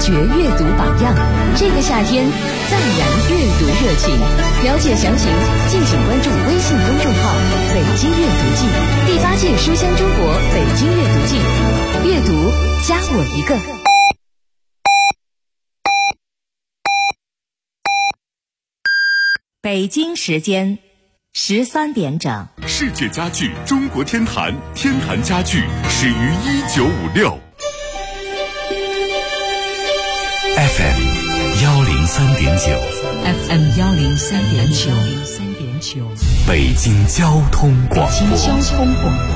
掘阅读榜样。这个夏天，再燃阅读热情。了解详情，敬请关注微信公众号“北京阅读季”第8届书香中国北京阅读季。阅读，加我一个。 北京时间13点整。 世界家具中国天坛，天坛家具始于1956。 FM 103.9 FM 103.9 北京交通广播。 北京交通广播。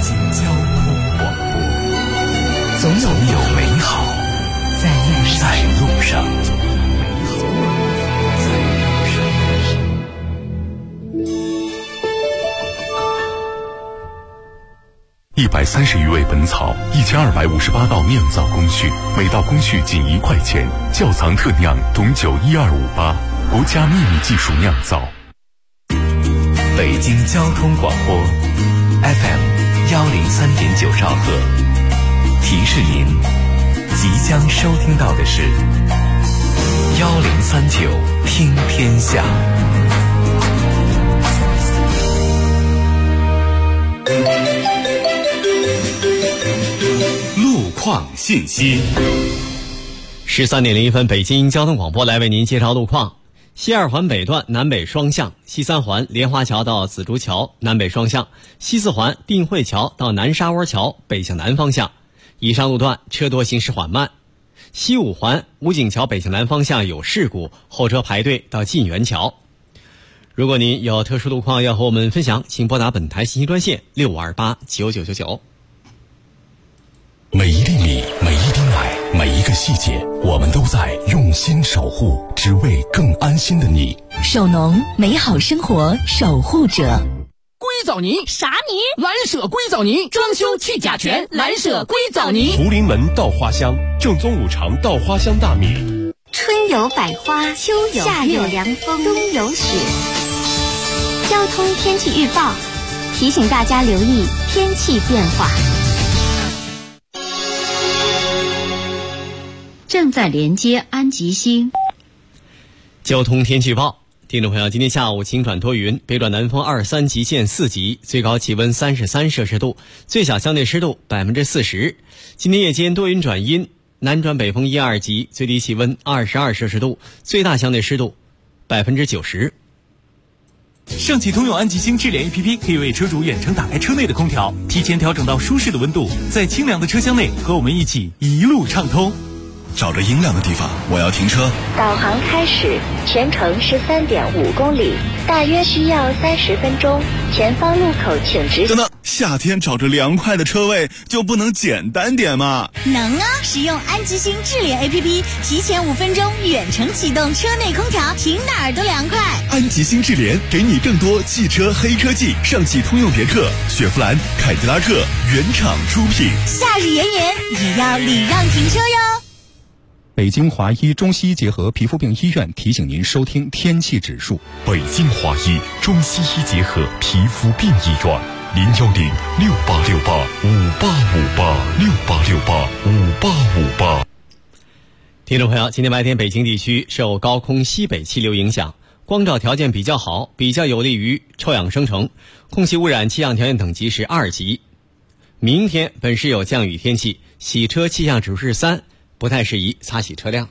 总有美好在路上。130余味本草，1258道酿造工序，每道工序仅1块钱。窖藏特酿董酒12588，国家秘密技术酿造。北京交通广播 FM 103.9兆赫，提示您即将收听到的是1039听天下。 路况信息。 13点01分，北京交通广播来为您介绍路况。西二环北段南北双向，西三环莲花桥到紫竹桥南北双向，西四环定慧桥到南沙窝桥北向南方向。以上路段车多，行驶缓慢。西五环武警桥北向南方向有事故，后车排队到晋源桥。如果您有特殊路况要和我们分享，请拨打本台信息专线65289999。 每一粒米，每一滴奶，每一个细节，我们都在用心守护，只为更安心的你。 手农，美好生活守护者。 硅藻泥啥泥？ 蓝舍硅藻泥，装修去甲醛，蓝舍硅藻泥。 福临门稻花香，正宗5常稻花香大米。 春有百花，秋有夏有凉风，冬有雪。交通天气预报提醒大家留意天气变化。 正在连接安吉星。 交通天气预报，听众朋友，今天下午晴转多云，北转南风2、3级见4级，最高气温33摄氏度，最小相对湿度40%。今天夜间多云转阴，南转北风1、2级，最低气温22摄氏度，最大相对湿度90%。 上汽通用安吉星智联 APP 可以为车主远程打开车内的空调，提前调整到舒适的温度，在清凉的车厢内和我们一起一路畅通。 找着阴凉的地方，我要停车。 导航开始，全程13.5公里，大约需要30分钟。前方路口请直行。 等等，夏天找着凉快的车位就不能简单点吗？ 能啊！使用安吉星智联 APP， 提前5分钟远程启动车内空调，停哪儿都凉快。 安吉星智联给你更多汽车黑科技，上汽通用别克、雪佛兰、凯迪拉克原厂出品。 夏日炎炎也要礼让停车哟。 北京华医中西医结合皮肤病医院提醒您收听天气指数。 北京华医中西医结合皮肤病医院，0106868585858，686858。 听众朋友，今天白天北京地区受高空西北气流影响，光照条件比较好，比较有利于臭氧生成，空气污染气象条件等级是2级。明天本市有降雨天气，洗车气象指数是3，不太适宜擦洗车辆。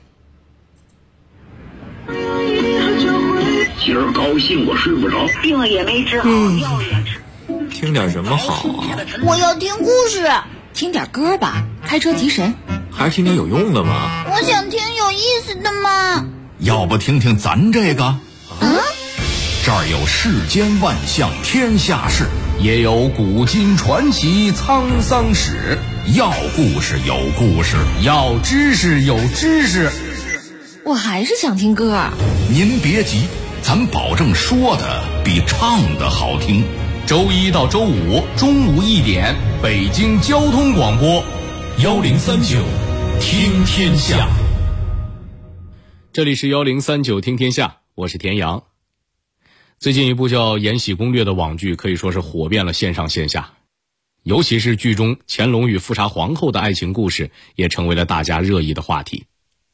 今儿高兴我睡不着， 病也没治好，药也吃。 听点什么好啊？ 我要听故事。 听点歌吧，开车提神。 还是听点有用的吗？ 我想听有意思的嘛。 要不听听咱这个？这儿有世间万象天下事，也有古今传奇沧桑史。要故事有故事，要知识有知识。 我还是想听歌。 您别急，咱保证说的比唱的好听。周一到周五中午1点，北京交通广播1039听天下。 这里是1039听天下，我是田阳。最近一部叫《延禧攻略》的网剧可以说是火遍了线上线下，尤其是剧中乾隆与富察皇后的爱情故事也成为了大家热议的话题。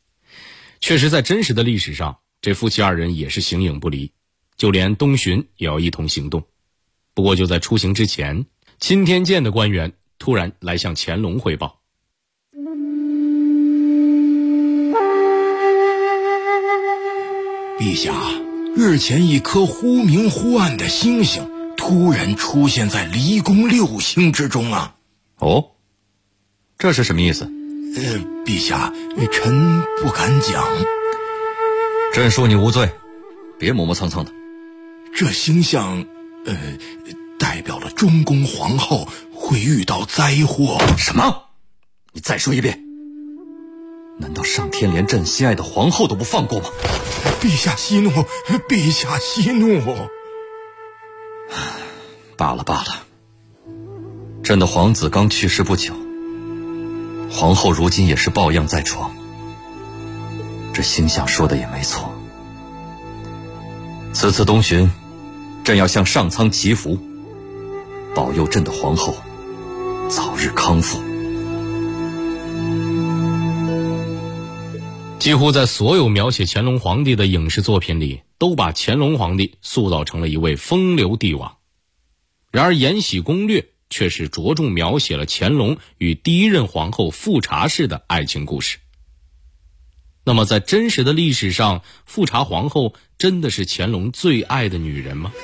确实在真实的历史上，这夫妻二人也是形影不离，就连东巡也要一同行动。不过就在出行之前，钦天监的官员突然来向乾隆汇报， 陛下，日前一颗忽明忽暗的星星突然出现在离宫6星之中啊！ 哦，这是什么意思？ 陛下，臣不敢讲。 朕恕你无罪，别磨磨蹭蹭的。 这星象，代表了中宫皇后会遇到灾祸。 什么？你再说一遍。难道上天连朕心爱的皇后都不放过吗？ 陛下息怒，陛下息怒。 罢了罢了，朕的皇子刚去世不久，皇后如今也是抱恙在床，这星象说的也没错。此次东巡，朕要向上苍祈福，保佑朕的皇后早日康复。 几乎在所有描写乾隆皇帝的影视作品里，都把乾隆皇帝塑造成了一位风流帝王。然而《延禧攻略》却是着重描写了乾隆与第一任皇后富察氏的爱情故事。那么在真实的历史上，富察皇后真的是乾隆最爱的女人吗？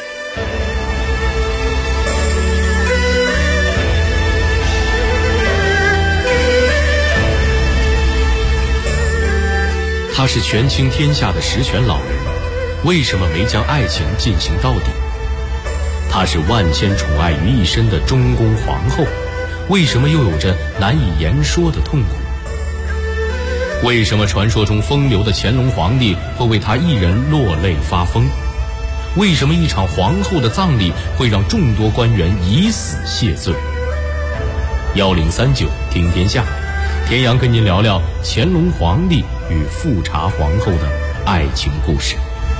他是权倾天下的实权老人，为什么没将爱情进行到底？她是万千宠爱于一身的中宫皇后，为什么又有着难以言说的痛苦？为什么传说中风流的乾隆皇帝会为她一人落泪发疯？为什么一场皇后的葬礼会让众多官员以死谢罪？1039听天下，田阳跟您聊聊乾隆皇帝与富察皇后的爱情故事。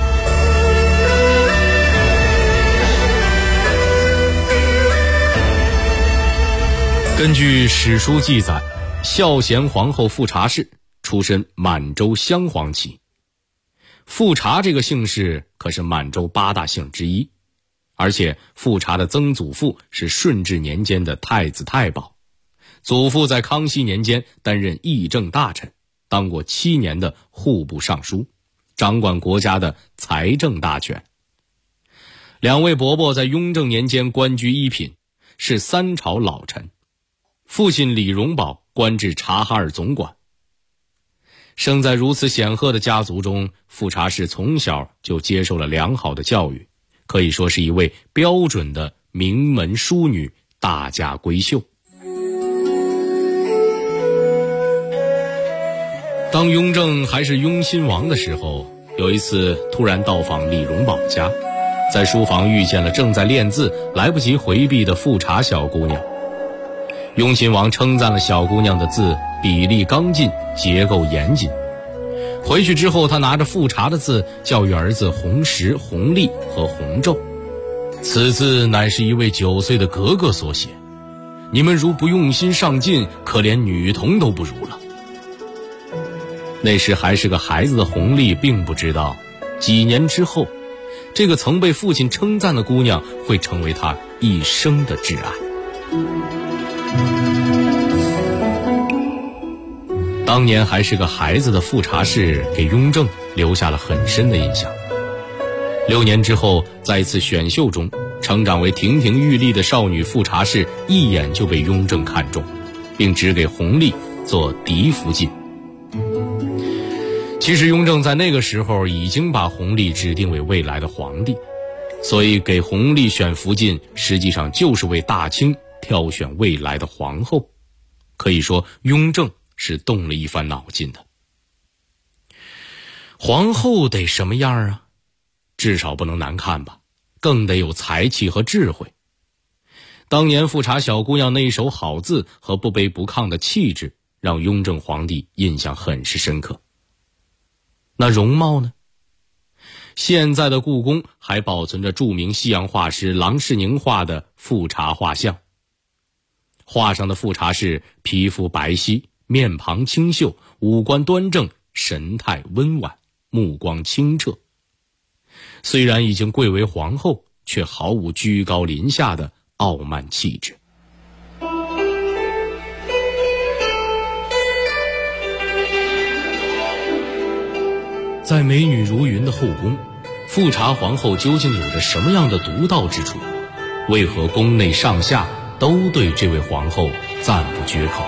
根据史书记载，孝贤皇后富察氏出身满洲镶黄旗。富察这个姓氏可是满洲8大姓之一，而且富察的曾祖父是顺治年间的太子太保，祖父在康熙年间担任议政大臣，当过7年的户部尚书，掌管国家的财政大权。两位伯伯在雍正年间官居一品，是3朝老臣。父亲李荣保官至察哈尔总管。生在如此显赫的家族中，富察氏从小就接受了良好的教育，可以说是一位标准的名门淑女，大家闺秀。当雍正还是雍亲王的时候，有一次突然到访李荣保家，在书房遇见了正在练字来不及回避的富察小姑娘。雍亲王称赞了小姑娘的字比例刚劲，结构严谨。回去之后，他拿着富察的字教育儿子弘时、弘历和弘昼，此字乃是一位9岁的格格所写，你们如不用心上进，可连女童都不如了。那时还是个孩子的弘历并不知道，几年之后，这个曾被父亲称赞的姑娘会成为他一生的挚爱。当年还是个孩子的富察氏给雍正留下了很深的印象。6年之后，在一次选秀中，成长为亭亭玉立的少女富察氏一眼就被雍正看中，并指给弘历做嫡福晋。其实雍正在那个时候已经把弘历指定为未来的皇帝，所以给弘历选福晋实际上就是为大清挑选未来的皇后。可以说雍正是动了一番脑筋的。皇后得什么样啊？至少不能难看吧，更得有才气和智慧。当年富察小姑娘那一手好字和不卑不亢的气质，让雍正皇帝印象很是深刻。那容貌呢？现在的故宫还保存着著名西洋画师郎世宁画的富察画像。画上的富察氏皮肤白皙，面庞清秀，五官端正， 神态温婉，目光清澈。虽然已经贵为皇后，却毫无居高临下的傲慢气质。在美女如云的后宫，富察皇后究竟有着什么样的独到之处？为何宫内上下都对这位皇后赞不绝口？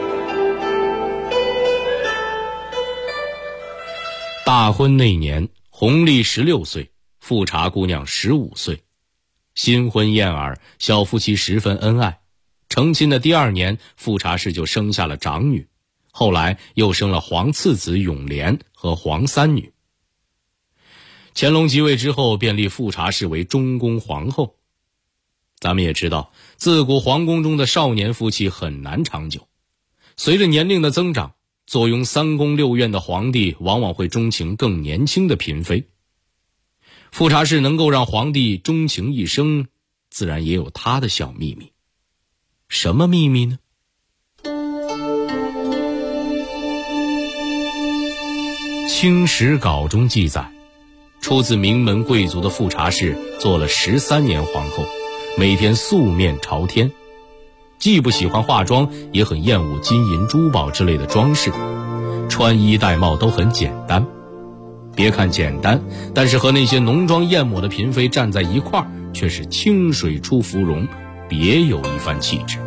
大婚那年，弘历16岁，富察姑娘15岁。新婚燕尔，小夫妻十分恩爱。成亲的第2年，富察氏就生下了长女，后来又生了皇次子永琏和皇三女。乾隆即位之后，便立富察氏为中宫皇后。咱们也知道，自古皇宫中的少年夫妻很难长久。随着年龄的增长，坐拥3宫6院的皇帝往往会钟情更年轻的嫔妃。富察氏能够让皇帝钟情一生，自然也有他的小秘密。什么秘密呢？《清史稿》中记载，出自名门贵族的富察氏做了13年皇后，每天素面朝天，既不喜欢化妆，也很厌恶金银珠宝之类的装饰，穿衣戴帽都很简单。别看简单，但是和那些浓妆艳抹的嫔妃站在一块儿，却是清水出芙蓉，别有一番气质。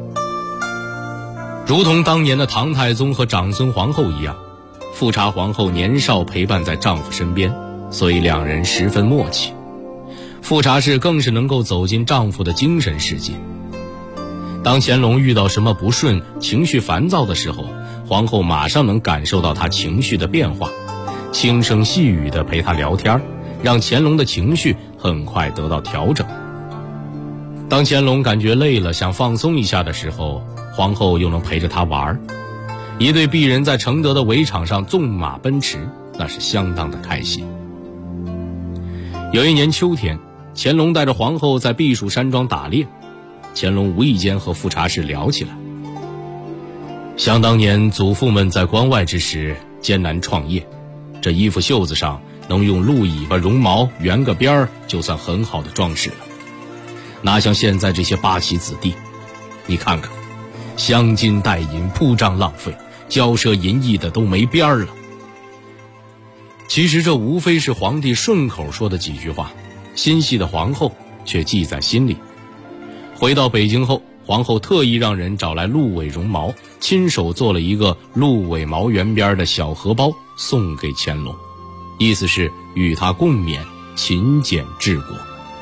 如同当年的唐太宗和长孙皇后一样，富察皇后年少陪伴在丈夫身边，所以两人十分默契。富察氏更是能够走进丈夫的精神世界。当乾隆遇到什么不顺、情绪烦躁的时候，皇后马上能感受到他情绪的变化，轻声细语地陪他聊天，让乾隆的情绪很快得到调整。当乾隆感觉累了，想放松一下的时候，皇后又能陪着他玩。一对璧人在承德的围场上纵马奔驰，那是相当的开心。有一年秋天，乾隆带着皇后在避暑山庄打猎，乾隆无意间和富察氏聊起来。想当年祖父们在关外之时艰难创业，这衣服袖子上能用鹿尾巴绒毛圆个边儿，就算很好的装饰了。哪像现在这些八旗子弟，你看看，镶金戴银，铺张浪费，骄奢淫逸的都没边儿了。其实这无非是皇帝顺口说的几句话，心细的皇后却记在心里。回到北京后，皇后特意让人找来鹿尾绒毛，亲手做了一个鹿尾毛圆边的小荷包送给乾隆，意思是与他共勉，勤俭治国。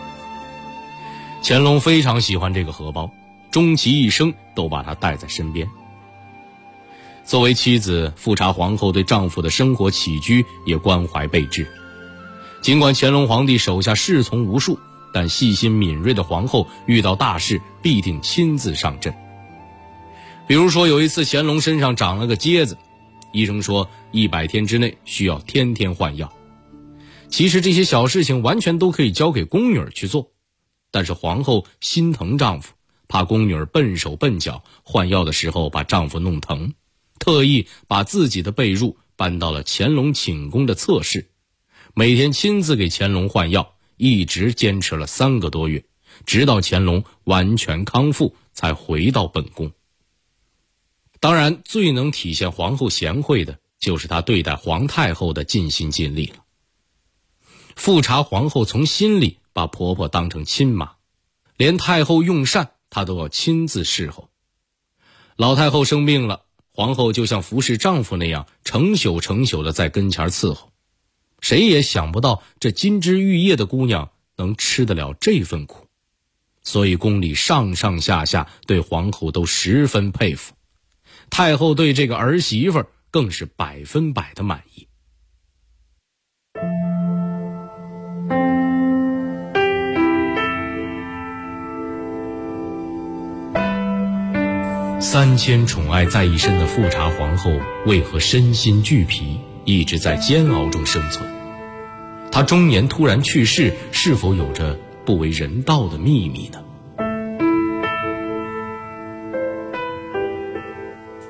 乾隆非常喜欢这个荷包，终其一生都把它带在身边。作为妻子，富察皇后对丈夫的生活起居也关怀备至。尽管乾隆皇帝手下侍从无数，但细心敏锐的皇后遇到大事必定亲自上阵。比如说有一次乾隆身上长了个疖子，医生说100天之内需要天天换药。其实这些小事情完全都可以交给宫女去做，但是皇后心疼丈夫，怕宫女笨手笨脚，换药的时候把丈夫弄疼，特意把自己的被褥搬到了乾隆寝宫的侧室，每天亲自给乾隆换药，一直坚持了3个多月，直到乾隆完全康复才回到本宫。当然，最能体现皇后贤惠的就是她对待皇太后的尽心尽力了。富察皇后从心里把婆婆当成亲妈，连太后用膳她都要亲自侍候。老太后生病了，皇后就像服侍丈夫那样成宿成宿的在跟前伺候。谁也想不到这金枝玉叶的姑娘能吃得了这份苦，所以宫里上上下下对皇后都十分佩服。太后对这个儿媳妇更是100%的满意。3000宠爱在一身的富察皇后，为何身心俱疲，一直在煎熬中生存？她中年突然去世，是否有着不为人道的秘密呢？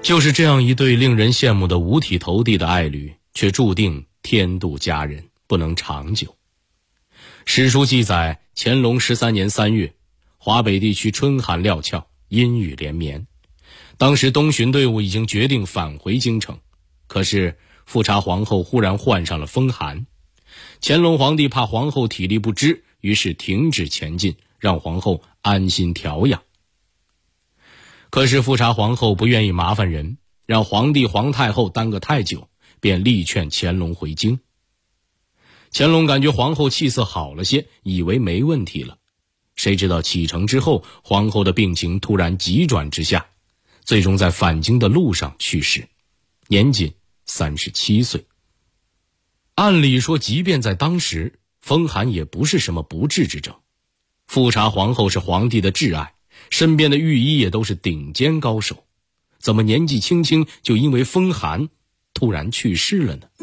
就是这样一对令人羡慕的五体投地的爱侣，却注定天妒佳人，不能长久。史书记载，乾隆13年3月，华北地区春寒料峭，阴雨连绵。当时东巡队伍已经决定返回京城，可是富察皇后忽然患上了风寒。乾隆皇帝怕皇后体力不支，于是停止前进，让皇后安心调养。可是富察皇后不愿意麻烦人，让皇帝皇太后耽搁太久，便力劝乾隆回京。乾隆感觉皇后气色好了些，以为没问题了，谁知道启程之后，皇后的病情突然急转直下，最终在返京的路上去世，年仅37岁。按理说，即便在当时，风寒也不是什么不治之症。富察皇后是皇帝的挚爱，身边的御医也都是顶尖高手，怎么年纪轻轻就因为风寒突然去世了呢？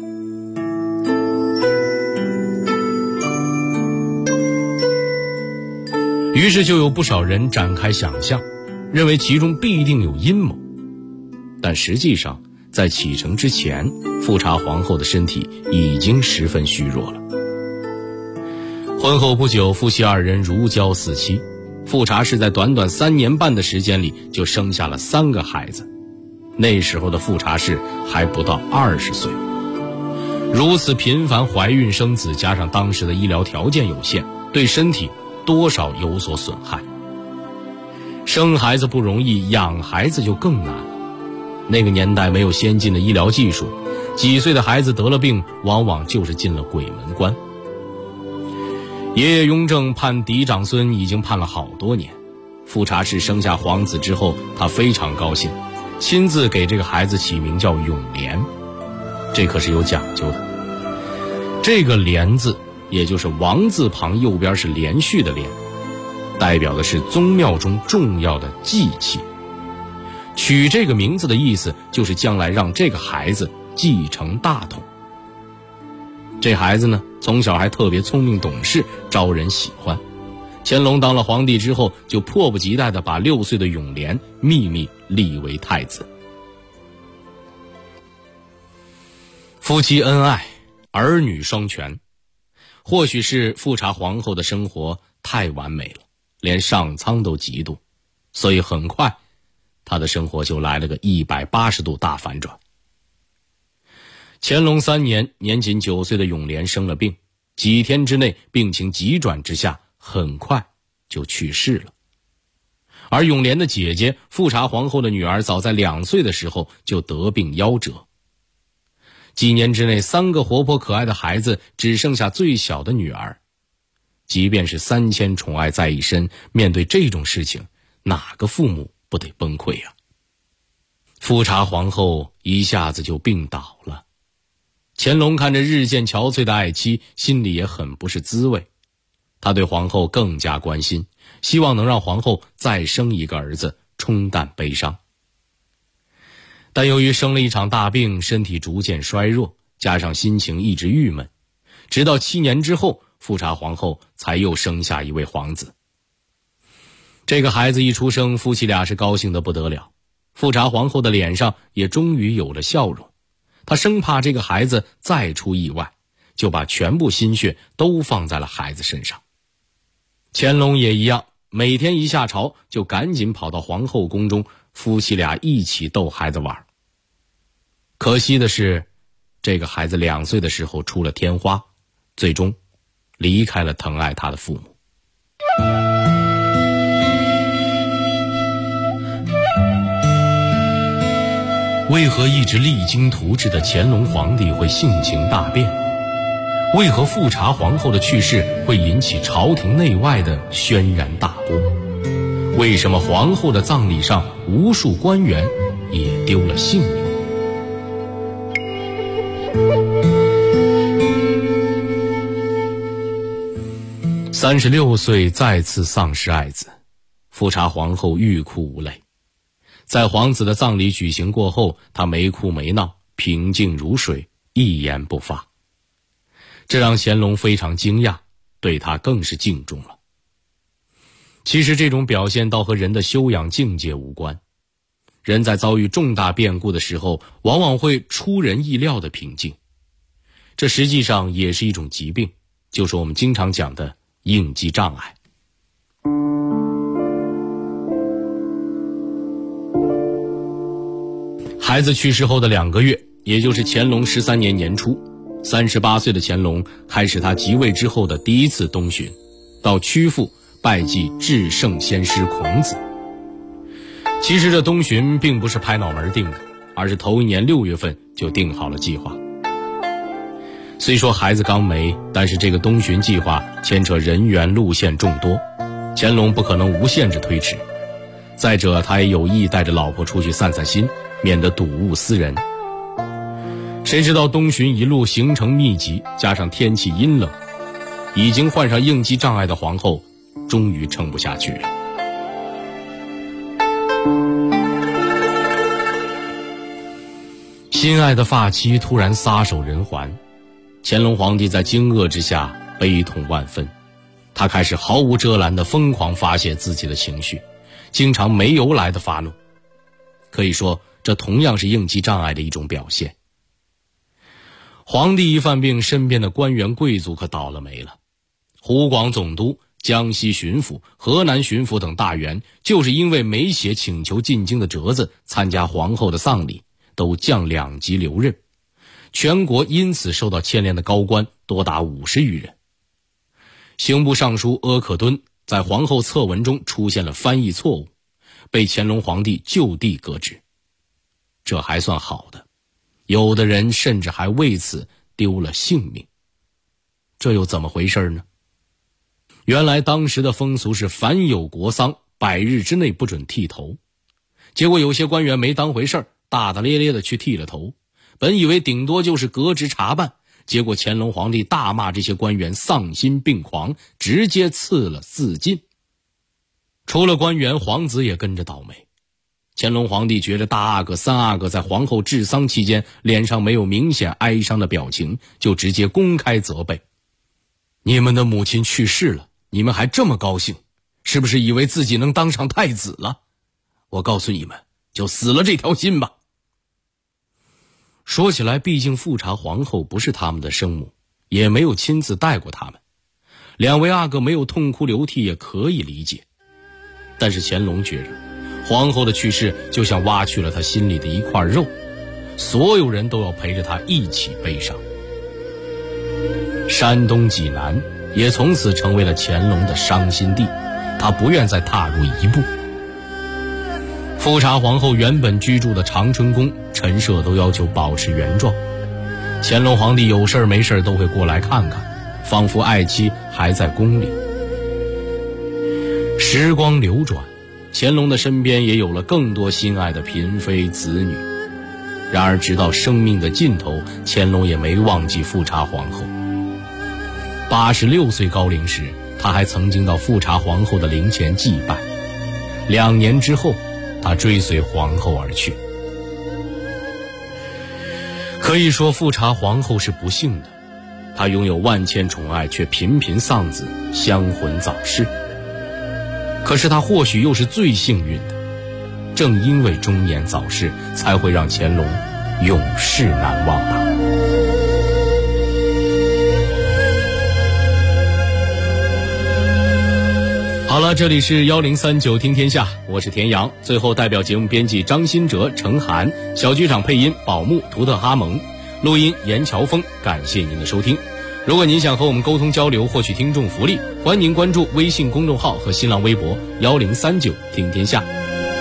于是就有不少人展开想象，认为其中必定有阴谋。但实际上，在启程之前，富察皇后的身体已经十分虚弱了。婚后不久，夫妻二人如胶似漆。富察氏在短短3年半的时间里就生下了3个孩子，那时候的富察氏还不到20岁。如此频繁怀孕生子，加上当时的医疗条件有限，对身体多少有所损害。生孩子不容易，养孩子就更难了。那个年代没有先进的医疗技术，几岁的孩子得了病，往往就是进了鬼门关。爷爷雍正判嫡长孙已经判了好多年，富察氏生下皇子之后，他非常高兴，亲自给这个孩子起名叫永廉，这可是有讲究的。这个廉字，也就是王字旁右边是连续的连，代表的是宗庙中重要的祭器。取这个名字的意思，就是将来让这个孩子继承大统。这孩子呢，从小还特别聪明懂事，招人喜欢。乾隆当了皇帝之后，就迫不及待地把6岁的永廉秘密立为太子。夫妻恩爱，儿女双全。或许是富察皇后的生活太完美了，连上苍都嫉妒，所以很快她的生活就来了个180度大反转。乾隆3年，年仅9岁的永廉生了病，几天之内病情急转直下，很快就去世了。而永廉的姐姐富察皇后的女儿，早在2岁的时候就得病夭折。几年之内，3个活泼可爱的孩子，只剩下最小的女儿。即便是3000宠爱在一身，面对这种事情，哪个父母不得崩溃呀？富察皇后一下子就病倒了。乾隆看着日渐憔悴的爱妻，心里也很不是滋味。他对皇后更加关心，希望能让皇后再生一个儿子，冲淡悲伤。但由于生了一场大病，身体逐渐衰弱，加上心情一直郁闷，直到7年之后，富察皇后才又生下一位皇子。这个孩子一出生，夫妻俩是高兴得不得了，富察皇后的脸上也终于有了笑容。她生怕这个孩子再出意外，就把全部心血都放在了孩子身上。乾隆也一样，每天一下朝就赶紧跑到皇后宫中，夫妻俩一起逗孩子玩。可惜的是，这个孩子2岁的时候出了天花，最终离开了疼爱他的父母。为何一直励精图治的乾隆皇帝会性情大变？为何富察皇后的去世会引起朝廷内外的轩然大波？为什么皇后的葬礼上无数官员也丢了性命？36岁再次丧失爱子，富察皇后欲哭无泪。在皇子的葬礼举行过后，她没哭没闹，平静如水，一言不发。这让乾隆非常惊讶，对她更是敬重了。其实这种表现倒和人的修养境界无关， 人在遭遇重大变故的时候，往往会出人意料的平静。这实际上也是一种疾病，就是我们经常讲的应激障碍。孩子去世后的2个月，也就是乾隆13年年初，38岁的乾隆开始他即位之后的第一次东巡，到曲阜拜祭至圣先师孔子。其实这东巡并不是拍脑门定的，而是头一年6月份就定好了计划。虽说孩子刚没，但是这个东巡计划牵扯人员路线众多，乾隆不可能无限制推迟。再者，他也有意带着老婆出去散散心，免得睹物思人。谁知道东巡一路行程密集，加上天气阴冷，已经患上应激障碍的皇后终于撑不下去了。心爱的发妻突然撒手人寰，乾隆皇帝在惊愕之下悲痛万分，他开始毫无遮拦地疯狂发泄自己的情绪，经常没由来的发怒。可以说，这同样是应激障碍的一种表现。皇帝一犯病，身边的官员贵族可倒了霉了。湖广总督、江西巡抚、河南巡抚等大员，就是因为没写请求进京的折子，参加皇后的丧礼，都降2级留任。全国因此受到牵连的高官多达50余人。刑部尚书阿克敦在皇后策文中出现了翻译错误，被乾隆皇帝就地革职。这还算好的，有的人甚至还为此丢了性命。这又怎么回事呢？原来当时的风俗是凡有国丧100日之内不准剃头，结果有些官员没当回事儿，大大咧咧的去剃了头，本以为顶多就是革职查办，结果乾隆皇帝大骂这些官员丧心病狂，直接赐了4禁。除了官员，皇子也跟着倒霉。乾隆皇帝觉得大阿哥、三阿哥在皇后治丧期间脸上没有明显哀伤的表情，就直接公开责备：你们的母亲去世了，你们还这么高兴，是不是以为自己能当上太子了？我告诉你们，就死了这条心吧。说起来，毕竟富察皇后不是他们的生母，也没有亲自带过他们，2位阿哥没有痛哭流涕也可以理解。但是乾隆觉着皇后的去世就像挖去了他心里的一块肉，所有人都要陪着他一起悲伤。山东济南也从此成为了乾隆的伤心地，他不愿再踏入一步。富察皇后原本居住的长春宫陈设都要求保持原状，乾隆皇帝有事没事都会过来看看，仿佛爱妻还在宫里。时光流转，乾隆的身边也有了更多心爱的嫔妃子女。然而直到生命的尽头，乾隆也没忘记富察皇后。86岁高龄时，他还曾经到富察皇后的灵前祭拜。2年之后，他追随皇后而去。可以说富察皇后是不幸的，她拥有万千宠爱，却频频丧子，香魂早逝。可是她或许又是最幸运的，正因为中年早逝，才会让乾隆永世难忘吧。好了，这里是1039听天下，我是田阳。最后代表节目编辑张新哲、程涵，小剧场配音宝木、图特哈蒙，录音严乔峰。感谢您的收听。如果您想和我们沟通交流，获取听众福利，欢迎您关注微信公众号和新浪微博1039听天下。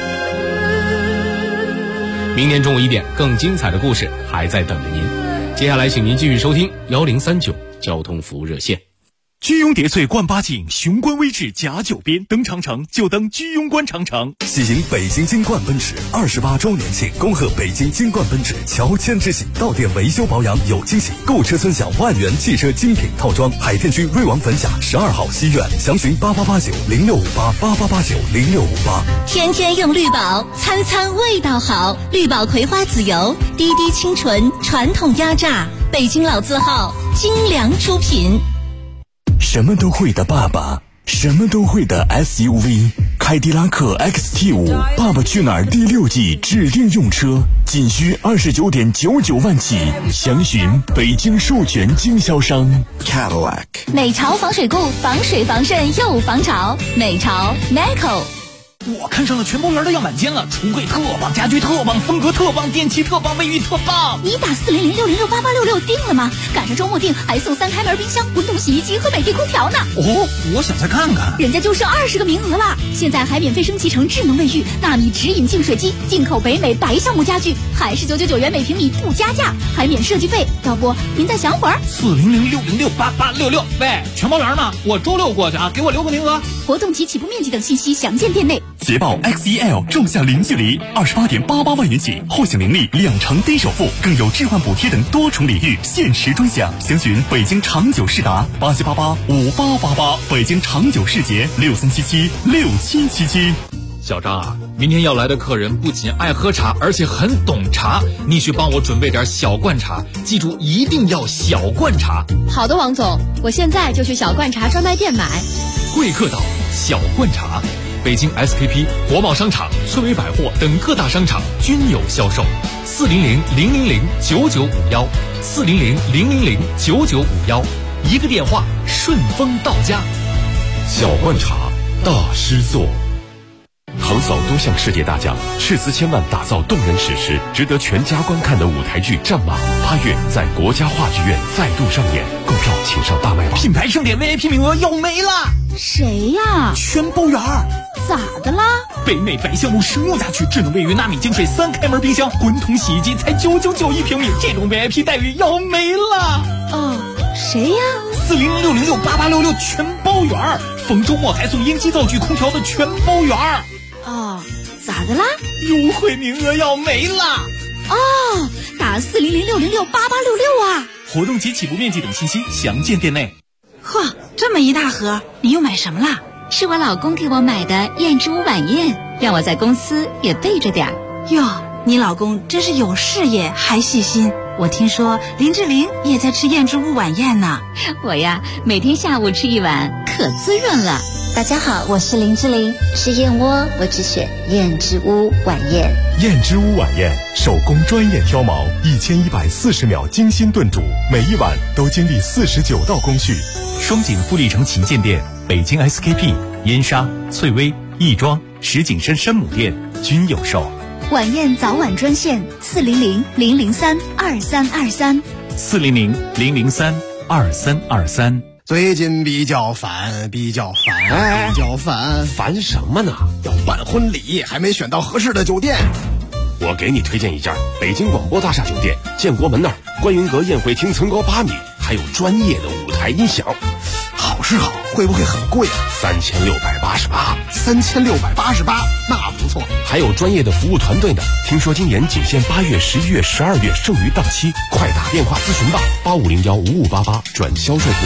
明天中午1点，更精彩的故事还在等着您。接下来请您继续收听1039交通服务热线。 居庸叠翠冠八景，雄关微志甲9边，登长城就登居庸关长城。 喜迎北京金冠奔驰28周年庆，恭贺北京金冠奔驰乔迁之喜，到店维修保养有惊喜，购车尊享万元汽车精品套装。海淀区瑞王汾峡12号西苑，详询8889065888890658。 天天用绿宝，餐餐味道好。绿宝葵花籽油，滴滴清纯，传统压榨，北京老字号精良出品。 什么都会的爸爸， 什么都会的 SUV， 凯迪拉克 XT5 爸爸去哪儿第6季指定用车，仅需29.99万起，详询北京授权经销商 Cadillac。 美潮防水固，防水防渗又防潮，美潮 Neco。 我看上了全包园的样板间了，橱柜特棒，家具特棒，风格特棒，电器特棒，卫浴特棒。 你打40060688866定了吗？赶上周末定还送3开门冰箱、滚筒洗衣机和美的空调呢。 哦，我想再看看。 人家就剩20个名额了，现在还免费升级成智能卫浴、纳米直饮净水机，进口北美白橡木家具，还是999元每平米不加价，还免设计费。要不您再想会儿 ？40060688866。喂，全包园吗？我周6过去啊，给我留个名额。 活动及起步面积等信息详见店内。 捷豹 XEL 重享零距离，28.88万元起，后享零利2成低首付，更有置换补贴等多重礼遇，限时专享。详询北京长久世达87885888，北京长久世捷63776777。 小张啊，明天要来的客人不仅爱喝茶，而且很懂茶，你去帮我准备点小罐茶，记住一定要小罐茶。 好的，王总，我现在就去小罐茶专卖店买。 贵客岛小罐茶，北京 SKP、国贸商场、翠微百货等各大商场均有销售。400-000-9951，400-000-9951，一个电话顺丰到家。 小罐茶大师作。横扫多项世界大奖，斥资千万打造动人史诗，值得全家观看的舞台剧《战马》8月在国家话剧院再度上演，购票请上大麦网。 品牌盛典 VIP 名额要没了。 谁呀？ 全包园。 咋的啦？ 北美白橡木实用家具，智能卫浴，纳米净水，3开门冰箱，滚筒洗衣机才999一平米，这种 VIP 待遇要没了。 谁呀 ？40060688866全包园，逢周末还送烟机灶具空调的全包园。 咋的啦？ 优惠名额要没了。 打40060688866啊！ 活动及起步面积等信息详见店内。 呵，这么一大盒，你又买什么啦？ 是我老公给我买的燕之屋晚宴，让我在公司也备着点儿。 哟，你老公真是有事业还细心。我听说林志玲也在吃燕之屋晚宴呢。 我呀，每天下午吃一碗，可滋润了。 大家好，我是林志玲，吃燕窝我只选燕之屋晚宴。 燕之屋晚宴，手工专业挑毛，1140秒精心炖煮，每一碗都经历49道工序。 双井富力城旗舰店、北京 SKP、燕莎、翠微、亦庄、石景山山姆店均有售。 晚宴早晚专线400-003-2323。 400-003-2323。 最近比较烦。 烦什么呢？ 要办婚礼，还没选到合适的酒店。 我给你推荐一家北京广播大厦酒店，建国门那儿，观云阁宴会厅层高8米，还有专业的舞台音响。 好是好，会不会很贵啊？3688，那不错。 还有专业的服务团队呢。听说今年仅限8月、11月、12月，剩余档期，快打电话咨询吧，8501-5588转销售部。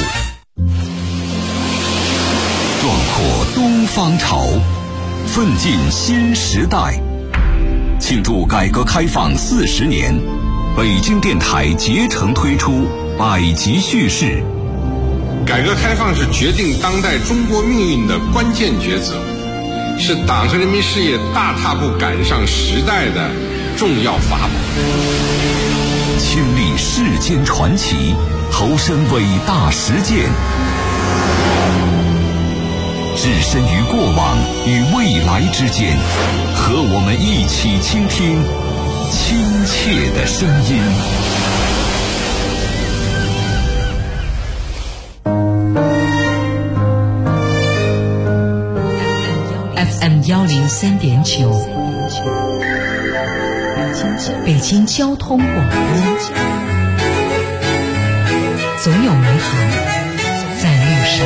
壮阔东方潮，奋进新时代。庆祝改革开放40年，北京电台竭诚推出百集叙事。 改革开放是决定当代中国命运的关键抉择，是党和人民事业大踏步赶上时代的重要法宝。 亲历世间传奇，投身伟大实践，置身于过往与未来之间，和我们一起倾听亲切的声音。 FM103.9，北京交通广播，总有美好在路上。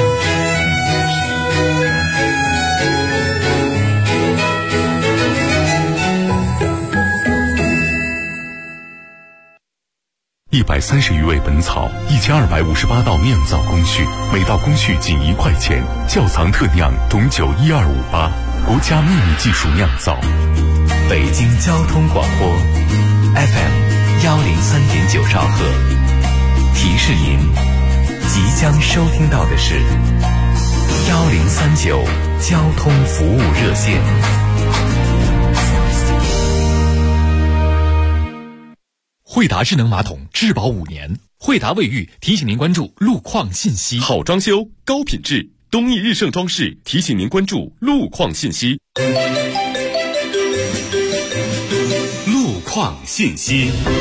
130余味本草，1258道酿造工序，每道工序仅1块钱，窖藏特酿董酒12588，国家秘密技术酿造。 北京交通广播 FM103.9兆赫，提示您即将收听到的是 1039交通服务热线。 惠达智能马桶质保5年，惠达卫浴提醒您关注路况信息。 好装修，高品质，东益日盛装饰提醒您关注路况信息。路况信息。